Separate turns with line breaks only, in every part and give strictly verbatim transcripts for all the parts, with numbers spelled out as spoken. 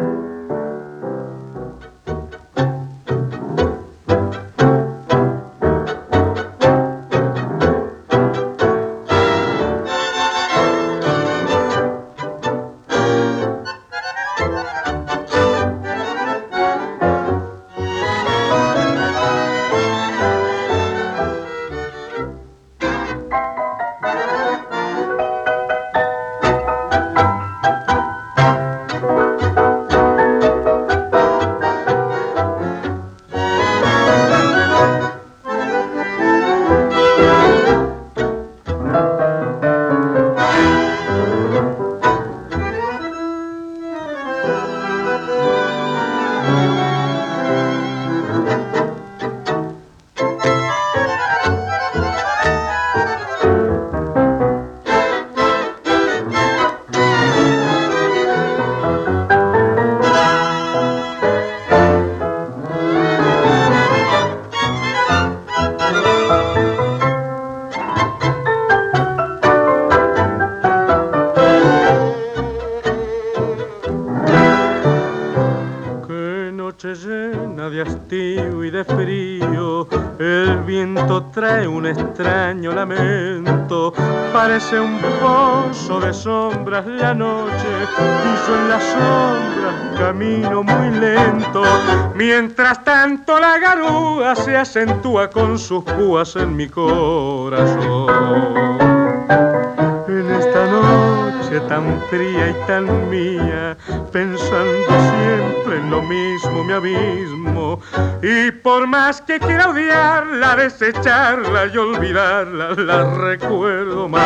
noche llena de hastío y de frío, el viento trae un extraño lamento, parece un pozo de sombras la noche, y yo en las sombras camino muy lento, mientras tanto la garúa se acentúa con sus púas en mi corazón. En esta noche tan fría y tan mía, pensando siempre en lo mismo me abismo, y por más que quiera odiarla, desecharla y olvidarla, la recuerdo más.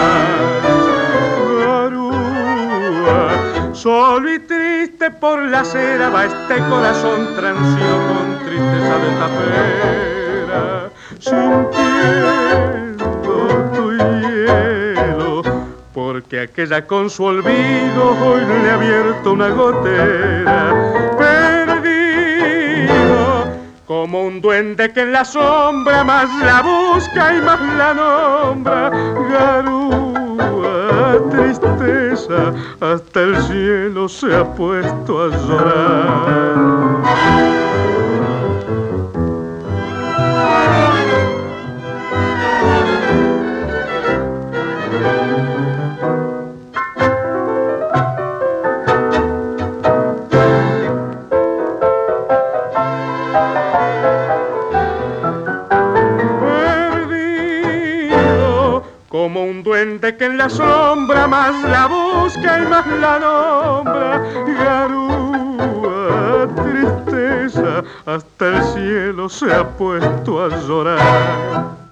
Garúa, solo y triste por la acera va este corazón transido con tristeza de tapera, sintiendo tu hielo, porque aquella con su olvido hoy le ha abierto una gotera. Perdido como un duende que en la sombra más la busca y más la nombra. Garúa, tristeza, hasta el cielo se ha puesto a llorar. Como un duende que en la sombra más la busca y más la nombra. Garúa, tristeza, hasta el cielo se ha puesto a llorar.